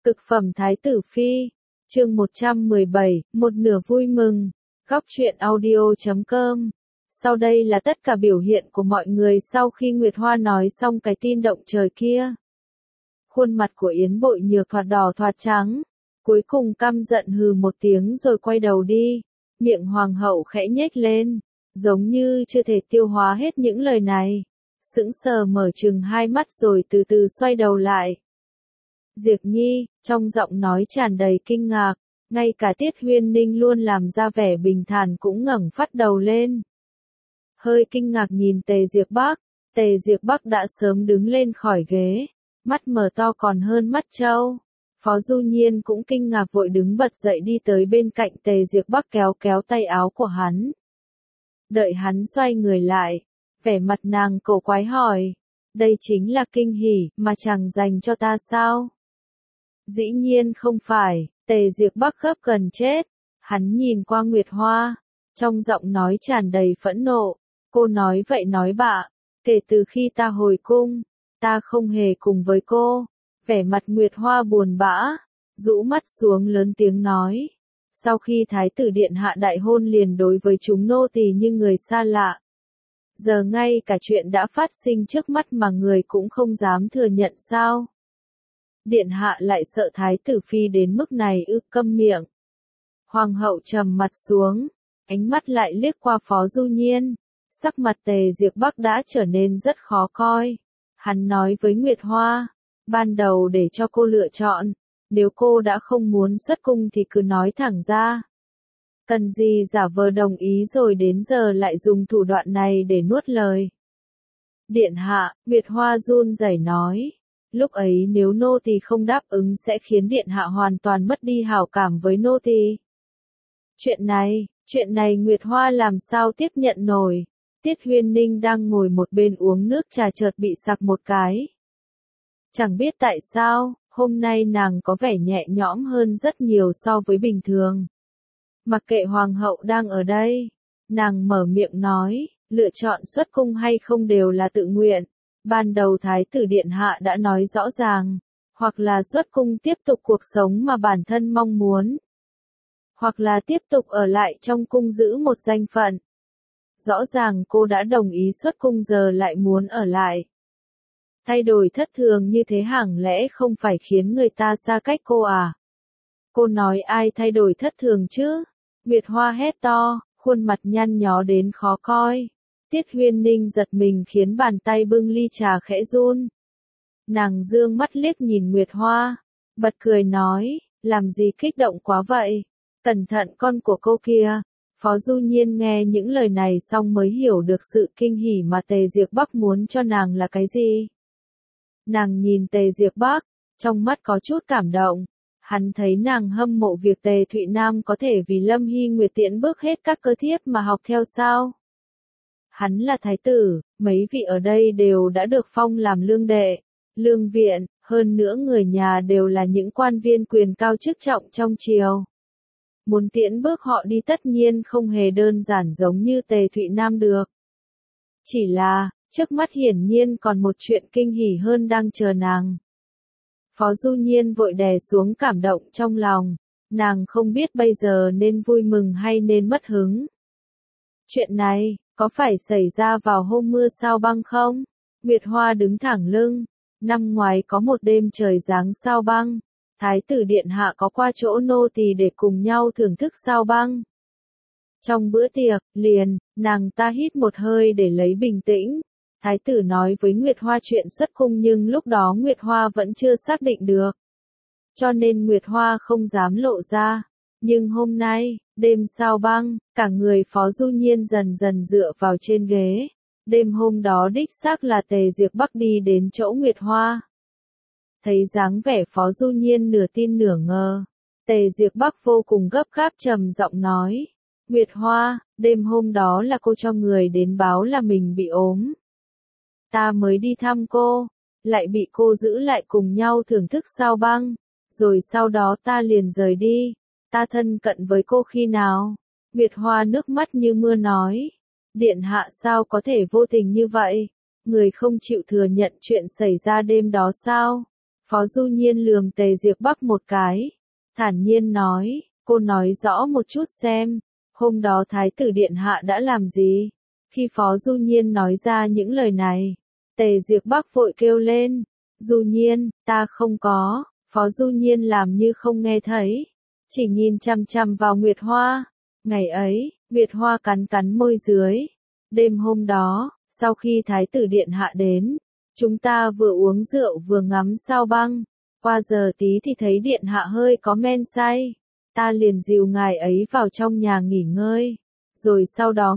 Cực phẩm Thái tử Phi, chương 117, một nửa vui mừng, góc truyện audio.com. Sau đây là tất cả biểu hiện của mọi người sau khi Nguyệt Hoa nói xong cái tin động trời kia. Khuôn mặt của Yến Bội Nhược thoạt đỏ thoạt trắng, cuối cùng căm giận hừ một tiếng rồi quay đầu đi, miệng hoàng hậu khẽ nhếch lên, giống như chưa thể tiêu hóa hết những lời này, sững sờ mở trừng hai mắt rồi từ từ xoay đầu lại. Diệp Nhi, trong giọng nói tràn đầy kinh ngạc, ngay cả Tiết Huyên Ninh luôn làm ra vẻ bình thản cũng ngẩng phát đầu lên. Hơi kinh ngạc nhìn Tề Diệp Bắc đã sớm đứng lên khỏi ghế, mắt mở to còn hơn mắt trâu. Phó Du Nhiên cũng kinh ngạc vội đứng bật dậy đi tới bên cạnh Tề Diệp Bắc kéo kéo tay áo của hắn. Đợi hắn xoay người lại, vẻ mặt nàng cổ quái hỏi, đây chính là kinh hỉ mà chàng dành cho ta sao? Dĩ nhiên không phải, Tề Diệp Bắc gấp gần chết, hắn nhìn qua Nguyệt Hoa, trong giọng nói tràn đầy phẫn nộ, cô nói vậy nói bạ, kể từ khi ta hồi cung, ta không hề cùng với cô. Vẻ mặt Nguyệt Hoa buồn bã, rũ mắt xuống lớn tiếng nói, sau khi Thái tử Điện Hạ đại hôn liền đối với chúng nô tỳ như người xa lạ. Giờ ngay cả chuyện đã phát sinh trước mắt mà người cũng không dám thừa nhận sao? Điện Hạ lại sợ Thái tử Phi đến mức này ư? Câm miệng. Hoàng hậu trầm mặt xuống, ánh mắt lại liếc qua Phó Du Nhiên, sắc mặt Tề Diệp Bắc đã trở nên rất khó coi. Hắn nói với Nguyệt Hoa, ban đầu để cho cô lựa chọn, nếu cô đã không muốn xuất cung thì cứ nói thẳng ra. Cần gì giả vờ đồng ý rồi đến giờ lại dùng thủ đoạn này để nuốt lời. Điện Hạ, Nguyệt Hoa run rẩy nói, lúc ấy nếu nô tỳ không đáp ứng sẽ khiến Điện Hạ hoàn toàn mất đi hảo cảm với nô tỳ. Chuyện này Nguyệt Hoa làm sao tiếp nhận nổi. Tiết Huyên Ninh đang ngồi một bên uống nước trà chợt bị sặc một cái. Chẳng biết tại sao, hôm nay nàng có vẻ nhẹ nhõm hơn rất nhiều so với bình thường. Mặc kệ hoàng hậu đang ở đây, nàng mở miệng nói, lựa chọn xuất cung hay không đều là tự nguyện. Ban đầu Thái tử Điện Hạ đã nói rõ ràng, hoặc là xuất cung tiếp tục cuộc sống mà bản thân mong muốn, hoặc là tiếp tục ở lại trong cung giữ một danh phận. Rõ ràng cô đã đồng ý xuất cung giờ lại muốn ở lại. Thay đổi thất thường như thế hẳn lẽ không phải khiến người ta xa cách cô à? Cô nói ai thay đổi thất thường chứ? Nguyệt Hoa hét to, khuôn mặt nhăn nhó đến khó coi. Tiết Huyên Ninh giật mình khiến bàn tay bưng ly trà khẽ run. Nàng dương mắt liếc nhìn Nguyệt Hoa, bật cười nói, làm gì kích động quá vậy? Cẩn thận con của cô kia. Phó Du Nhiên nghe những lời này xong mới hiểu được sự kinh hỉ mà Tề Diệp Bắc muốn cho nàng là cái gì. Nàng nhìn Tề Diệp Bắc, trong mắt có chút cảm động. Hắn thấy nàng hâm mộ việc Tề Thụy Nam có thể vì Lâm Hy Nguyệt tiễn bước hết các cơ thiếp mà học theo sao. Hắn là thái tử, mấy vị ở đây đều đã được phong làm lương đệ, lương viện, hơn nữa người nhà đều là những quan viên quyền cao chức trọng trong triều. Muốn tiễn bước họ đi tất nhiên không hề đơn giản giống như Tề Thụy Nam được. Chỉ là, trước mắt hiển nhiên còn một chuyện kinh hỉ hơn đang chờ nàng. Phó Du Nhiên vội đè xuống cảm động trong lòng, nàng không biết bây giờ nên vui mừng hay nên mất hứng. Chuyện này, có phải xảy ra vào hôm mưa sao băng không? Nguyệt Hoa đứng thẳng lưng, năm ngoái có một đêm trời giáng sao băng. Thái tử Điện Hạ có qua chỗ nô tỳ để cùng nhau thưởng thức sao băng. Trong bữa tiệc, nàng ta hít một hơi để lấy bình tĩnh. Thái tử nói với Nguyệt Hoa chuyện xuất cung nhưng lúc đó Nguyệt Hoa vẫn chưa xác định được. Cho nên Nguyệt Hoa không dám lộ ra. Nhưng hôm nay, đêm sao băng, cả người Phó Du Nhiên dần dần dựa vào trên ghế. Đêm hôm đó đích xác là Tề Diệp Bắc đi đến chỗ Nguyệt Hoa. Thấy dáng vẻ Phó Du Nhiên nửa tin nửa ngờ, Tề Diệp Bắc vô cùng gấp gáp trầm giọng nói, Nguyệt Hoa, đêm hôm đó là cô cho người đến báo là mình bị ốm. Ta mới đi thăm cô, lại bị cô giữ lại cùng nhau thưởng thức sao băng, rồi sau đó ta liền rời đi, ta thân cận với cô khi nào? Nguyệt Hoa nước mắt như mưa nói, Điện Hạ sao có thể vô tình như vậy, người không chịu thừa nhận chuyện xảy ra đêm đó sao? Phó Du Nhiên lườm Tề Diệp Bắc một cái, thản nhiên nói, cô nói rõ một chút xem, hôm đó Thái tử Điện Hạ đã làm gì? Khi Phó Du Nhiên nói ra những lời này, Tề Diệp Bắc vội kêu lên, Du Nhiên, ta không có. Phó Du Nhiên làm như không nghe thấy, chỉ nhìn chằm chằm vào Nguyệt Hoa. Ngày ấy, Nguyệt Hoa cắn cắn môi dưới. Đêm hôm đó, sau khi Thái tử Điện Hạ đến, chúng ta vừa uống rượu vừa ngắm sao băng. Qua giờ tí thì thấy Điện Hạ hơi có men say. Ta liền dìu ngài ấy vào trong nhà nghỉ ngơi. Rồi sau đó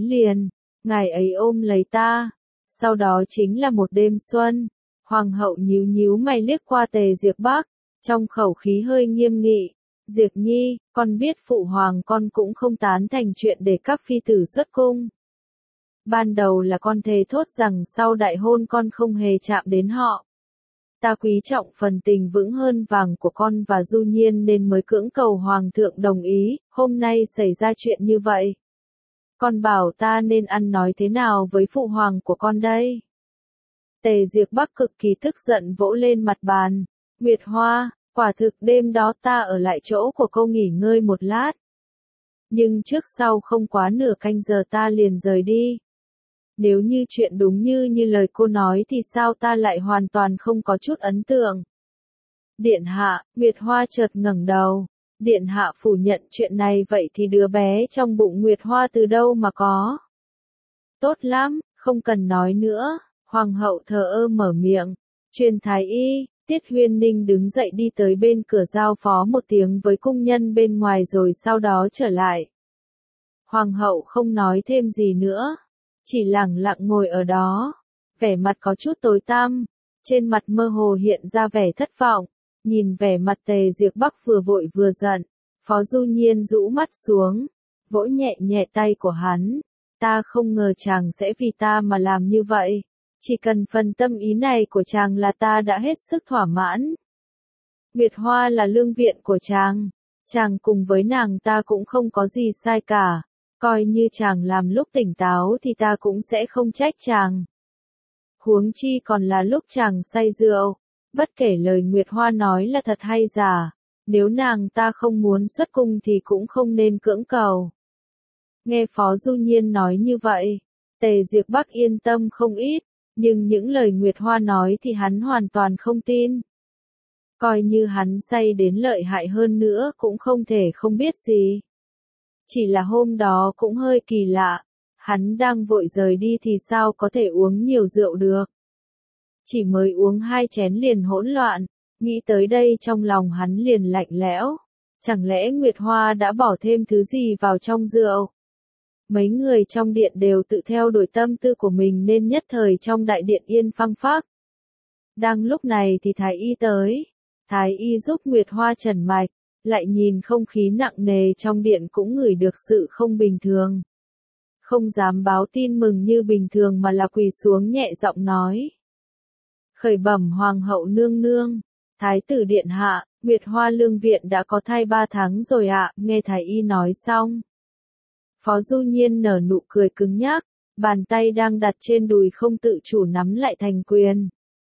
ngài ấy ôm lấy ta. Sau đó chính là một đêm xuân. Hoàng hậu nhíu nhíu mày liếc qua Tề Diệp Bắc, trong khẩu khí hơi nghiêm nghị. Diệp Nhi, con biết phụ hoàng con cũng không tán thành chuyện để các phi tử xuất cung. Ban đầu là con thề thốt rằng sau đại hôn con không hề chạm đến họ. Ta quý trọng phần tình vững hơn vàng của con và Du Nhiên nên mới cưỡng cầu hoàng thượng đồng ý, hôm nay xảy ra chuyện như vậy. Con bảo ta nên ăn nói thế nào với phụ hoàng của con đây? Tề Diệp Bắc cực kỳ tức giận vỗ lên mặt bàn. Nguyệt Hoa, quả thực đêm đó ta ở lại chỗ của cô nghỉ ngơi một lát. Nhưng trước sau không quá nửa canh giờ ta liền rời đi. Nếu như chuyện đúng như lời cô nói thì sao ta lại hoàn toàn không có chút ấn tượng. Điện hạ, Nguyệt Hoa chợt ngẩng đầu. Điện hạ phủ nhận chuyện này vậy thì đứa bé trong bụng Nguyệt Hoa từ đâu mà có? Tốt lắm, không cần nói nữa. Hoàng hậu thờ ơ mở miệng. Truyền thái y, Tiết Huyên Ninh đứng dậy đi tới bên cửa giao phó một tiếng với cung nhân bên ngoài rồi sau đó trở lại. Hoàng hậu không nói thêm gì nữa, chỉ lẳng lặng ngồi ở đó, vẻ mặt có chút tối tăm, trên mặt mơ hồ hiện ra vẻ thất vọng, nhìn vẻ mặt Tề Diệp Bắc vừa vội vừa giận, Phó Du Nhiên rũ mắt xuống, vỗ nhẹ nhẹ tay của hắn, ta không ngờ chàng sẽ vì ta mà làm như vậy. Chỉ cần phần tâm ý này của chàng là ta đã hết sức thỏa mãn. Nguyệt Hoa là lương viện của chàng cùng với nàng ta cũng không có gì sai cả, coi như chàng làm lúc tỉnh táo thì ta cũng sẽ không trách chàng. Huống chi còn là lúc chàng say rượu, bất kể lời Nguyệt Hoa nói là thật hay giả, nếu nàng ta không muốn xuất cung thì cũng không nên cưỡng cầu. Nghe Phó Du Nhiên nói như vậy, Tề Diệp Bắc yên tâm không ít. Nhưng những lời Nguyệt Hoa nói thì hắn hoàn toàn không tin. Coi như hắn say đến lợi hại hơn nữa cũng không thể không biết gì. Chỉ là hôm đó cũng hơi kỳ lạ, hắn đang vội rời đi thì sao có thể uống nhiều rượu được. Chỉ mới uống 2 chén liền hỗn loạn, nghĩ tới đây trong lòng hắn liền lạnh lẽo. Chẳng lẽ Nguyệt Hoa đã bỏ thêm thứ gì vào trong rượu? Mấy người trong điện đều tự theo đuổi tâm tư của mình nên nhất thời trong đại điện yên phăng phắc. Đang lúc này thì Thái y tới. Thái y giúp Nguyệt Hoa trần mạch, lại nhìn không khí nặng nề trong điện cũng ngửi được sự không bình thường. Không dám báo tin mừng như bình thường mà là quỳ xuống nhẹ giọng nói. Khởi bẩm Hoàng hậu nương nương, Thái tử Điện Hạ, Nguyệt Hoa lương viện đã có thai 3 tháng rồi ạ, nghe Thái y nói xong. Phó Du Nhiên nở nụ cười cứng nhắc, bàn tay đang đặt trên đùi không tự chủ nắm lại thành quyền.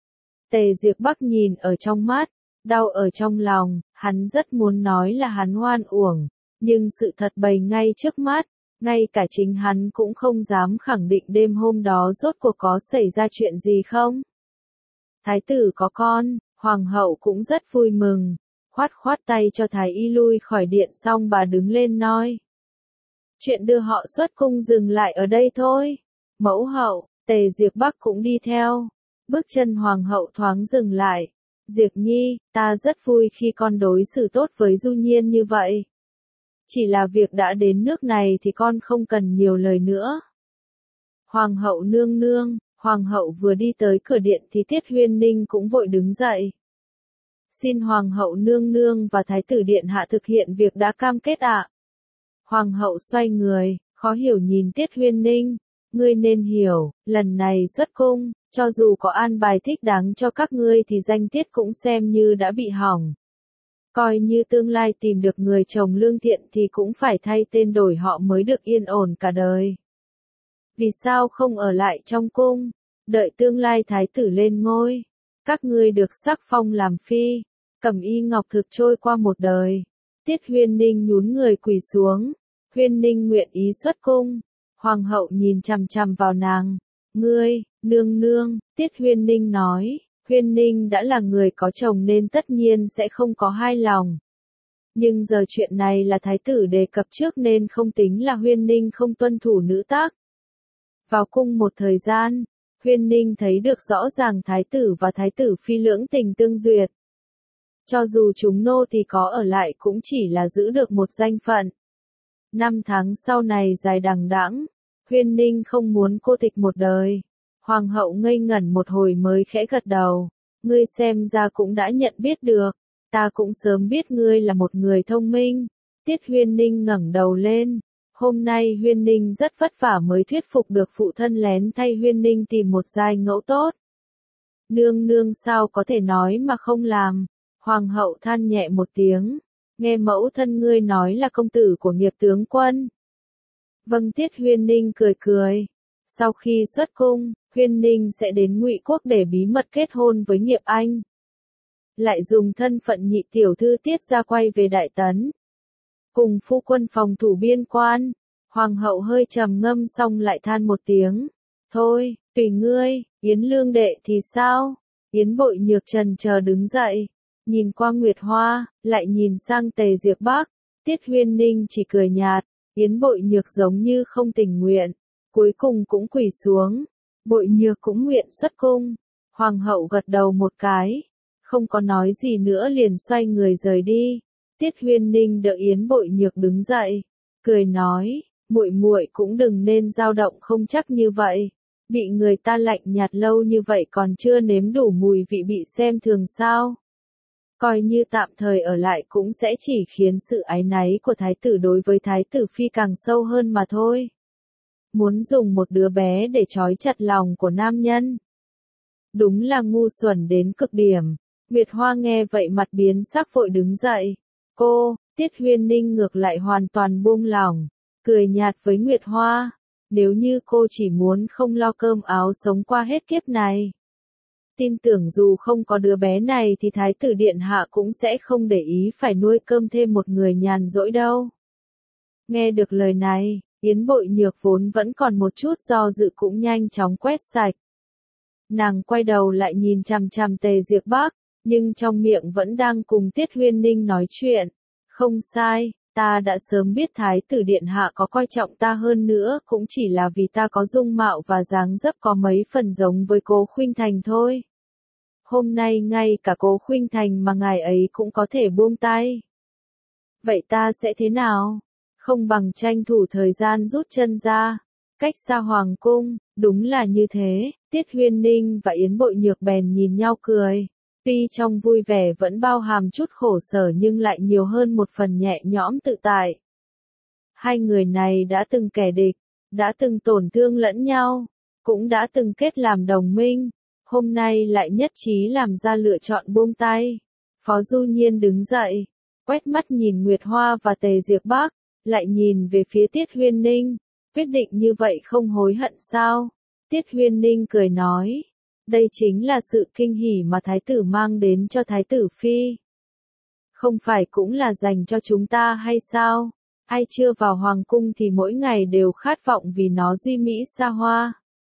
Tề Diệp Bắc nhìn ở trong mắt, đau ở trong lòng, hắn rất muốn nói là hắn oan uổng, nhưng sự thật bày ngay trước mắt, ngay cả chính hắn cũng không dám khẳng định đêm hôm đó rốt cuộc có xảy ra chuyện gì không. Thái tử có con, Hoàng hậu cũng rất vui mừng, khoát khoát tay cho Thái y lui khỏi điện xong bà đứng lên nói. Chuyện đưa họ xuất cung dừng lại ở đây thôi. Mẫu hậu, Tề Diệp Bắc cũng đi theo. Bước chân Hoàng hậu thoáng dừng lại. Diệp Nhi, ta rất vui khi con đối xử tốt với Du Nhiên như vậy. Chỉ là việc đã đến nước này thì con không cần nhiều lời nữa. Hoàng hậu nương nương, Hoàng hậu vừa đi tới cửa điện thì Tiết Huyên Ninh cũng vội đứng dậy. Xin Hoàng hậu nương nương và Thái tử Điện Hạ thực hiện việc đã cam kết ạ. Hoàng hậu xoay người, khó hiểu nhìn Tiết Huyên Ninh. Ngươi nên hiểu, lần này xuất cung, cho dù có an bài thích đáng cho các ngươi thì danh tiết cũng xem như đã bị hỏng. Coi như tương lai tìm được người chồng lương thiện thì cũng phải thay tên đổi họ mới được yên ổn cả đời. Vì sao không ở lại trong cung, đợi tương lai thái tử lên ngôi? Các ngươi được sắc phong làm phi, Cẩm Y Ngọc Thực trôi qua một đời. Tiết Huyên Ninh nhún người quỳ xuống, Huyên Ninh nguyện ý xuất cung. Hoàng hậu nhìn chằm chằm vào nàng, ngươi, nương nương, Tiết Huyên Ninh nói, Huyên Ninh đã là người có chồng nên tất nhiên sẽ không có hai lòng. Nhưng giờ chuyện này là thái tử đề cập trước nên không tính là Huyên Ninh không tuân thủ nữ tác. Vào cung một thời gian, Huyên Ninh thấy được rõ ràng thái tử và thái tử phi lưỡng tình tương duyệt. Cho dù chúng nô thì có ở lại cũng chỉ là giữ được một danh phận. 5 tháng sau này dài đằng đẵng, Huyên Ninh không muốn cô tịch một đời. Hoàng hậu ngây ngẩn một hồi mới khẽ gật đầu. Ngươi xem ra cũng đã nhận biết được. Ta cũng sớm biết ngươi là một người thông minh. Tiết Huyên Ninh ngẩng đầu lên. Hôm nay Huyên Ninh rất vất vả mới thuyết phục được phụ thân lén thay Huyên Ninh tìm một giai ngẫu tốt. Nương nương sao có thể nói mà không làm. Hoàng hậu than nhẹ một tiếng. Nghe mẫu thân ngươi nói là công tử của Nghiệp tướng quân. Vâng, Tiết Huyên Ninh cười cười. Sau khi xuất cung, Huyên Ninh sẽ đến Ngụy Quốc để bí mật kết hôn với Nghiệp Anh. Lại dùng thân phận nhị tiểu thư Tiết ra quay về Đại Tấn. Cùng phu quân phòng thủ biên quan. Hoàng hậu hơi trầm ngâm xong lại than một tiếng. Thôi, tùy ngươi, Yến Lương đệ thì sao? Yến Bội Nhược chần chờ đứng dậy. Nhìn qua Nguyệt Hoa, lại nhìn sang Tề Diệp Bắc. Tiết Huyên Ninh chỉ cười nhạt. Yến Bội Nhược giống như không tình nguyện. Cuối cùng cũng quỳ xuống. Bội Nhược cũng nguyện xuất cung. Hoàng hậu gật đầu một cái. Không có nói gì nữa liền xoay người rời đi. Tiết Huyên Ninh đợi Yến Bội Nhược đứng dậy. Cười nói, muội muội cũng đừng nên dao động không chắc như vậy. Bị người ta lạnh nhạt lâu như vậy còn chưa nếm đủ mùi vị bị xem thường sao. Coi như tạm thời ở lại cũng sẽ chỉ khiến sự áy náy của thái tử đối với thái tử phi càng sâu hơn mà thôi. Muốn dùng một đứa bé để trói chặt lòng của nam nhân. Đúng là ngu xuẩn đến cực điểm. Nguyệt Hoa nghe vậy mặt biến sắc vội đứng dậy. Cô, Tiết Huyên Ninh ngược lại hoàn toàn buông lỏng. Cười nhạt với Nguyệt Hoa. Nếu như cô chỉ muốn không lo cơm áo sống qua hết kiếp này. Tin tưởng dù không có đứa bé này thì Thái tử Điện Hạ cũng sẽ không để ý phải nuôi cơm thêm một người nhàn rỗi đâu. Nghe được lời này, Yến Bội Nhược vốn vẫn còn một chút do dự cũng nhanh chóng quét sạch. Nàng quay đầu lại nhìn chằm chằm Tề Diệp Bắc, nhưng trong miệng vẫn đang cùng Tiết Huyên Ninh nói chuyện. Không sai, ta đã sớm biết Thái tử Điện Hạ có coi trọng ta hơn nữa cũng chỉ là vì ta có dung mạo và dáng dấp có mấy phần giống với Cố Khuynh Thành thôi. Hôm nay ngay cả Cố Khuynh Thành mà ngài ấy cũng có thể buông tay. Vậy ta sẽ thế nào? Không bằng tranh thủ thời gian rút chân ra. Cách xa hoàng cung, đúng là như thế. Tiết Huyên Ninh và Yến Bội Nhược bèn nhìn nhau cười. Tuy trong vui vẻ vẫn bao hàm chút khổ sở nhưng lại nhiều hơn một phần nhẹ nhõm tự tại. Hai người này đã từng kẻ địch, đã từng tổn thương lẫn nhau, cũng đã từng kết làm đồng minh. Hôm nay lại nhất trí làm ra lựa chọn buông tay. Phó Du Nhiên đứng dậy, quét mắt nhìn Nguyệt Hoa và Tề Diệp Bắc, lại nhìn về phía Tiết Huyên Ninh. Quyết định như vậy không hối hận sao? Tiết Huyên Ninh cười nói. Đây chính là sự kinh hỉ mà thái tử mang đến cho thái tử phi. Không phải cũng là dành cho chúng ta hay sao? Ai chưa vào hoàng cung thì mỗi ngày đều khát vọng vì nó duy mỹ xa hoa.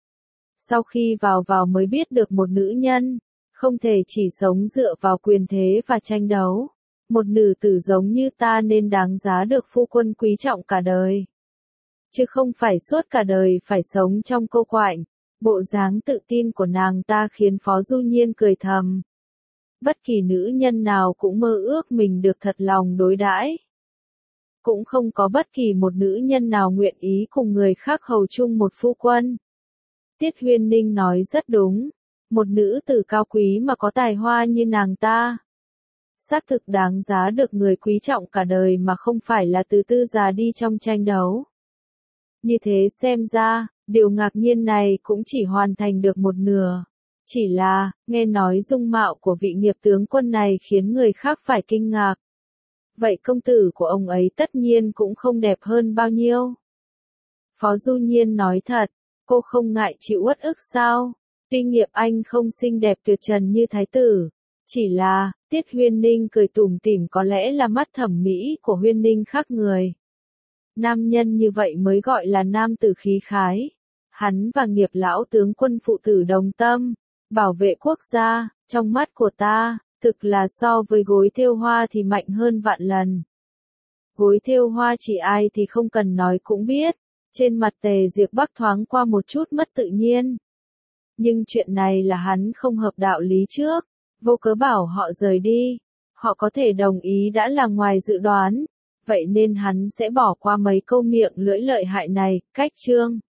Sau khi vào mới biết được một nữ nhân, không thể chỉ sống dựa vào quyền thế và tranh đấu. Một nữ tử giống như ta nên đáng giá được phu quân quý trọng cả đời. Chứ không phải suốt cả đời phải sống trong cô quạnh. Bộ dáng tự tin của nàng ta khiến Phó Du Nhiên cười thầm. Bất kỳ nữ nhân nào cũng mơ ước mình được thật lòng đối đãi. Cũng không có bất kỳ một nữ nhân nào nguyện ý cùng người khác hầu chung một phu quân. Tiết Huyên Ninh nói rất đúng. Một nữ tử cao quý mà có tài hoa như nàng ta. Xác thực đáng giá được người quý trọng cả đời mà không phải là từ từ già đi trong tranh đấu. Như thế xem ra, điều ngạc nhiên này cũng chỉ hoàn thành được một nửa. Chỉ là, nghe nói dung mạo của vị Nghiệp tướng quân này khiến người khác phải kinh ngạc. Vậy công tử của ông ấy tất nhiên cũng không đẹp hơn bao nhiêu. Phó Du Nhiên nói thật, cô không ngại chịu uất ức sao? Tuy nghiệp anh không xinh đẹp tuyệt trần như thái tử, chỉ là, Tiết Huyên Ninh cười tủm tỉm có lẽ là mắt thẩm mỹ của Huyên Ninh khác người. Nam nhân như vậy mới gọi là nam tử khí khái. Hắn và nghiệp lão tướng quân phụ tử đồng tâm, bảo vệ quốc gia, trong mắt của ta, thực là so với gối thêu hoa thì mạnh hơn vạn lần. Gối thêu hoa chỉ ai thì không cần nói cũng biết, trên mặt Tề Diệp Bắc thoáng qua một chút mất tự nhiên. Nhưng chuyện này là hắn không hợp đạo lý trước, vô cớ bảo họ rời đi, họ có thể đồng ý đã là ngoài dự đoán, vậy nên hắn sẽ bỏ qua mấy câu miệng lưỡi lợi hại này, cách chương.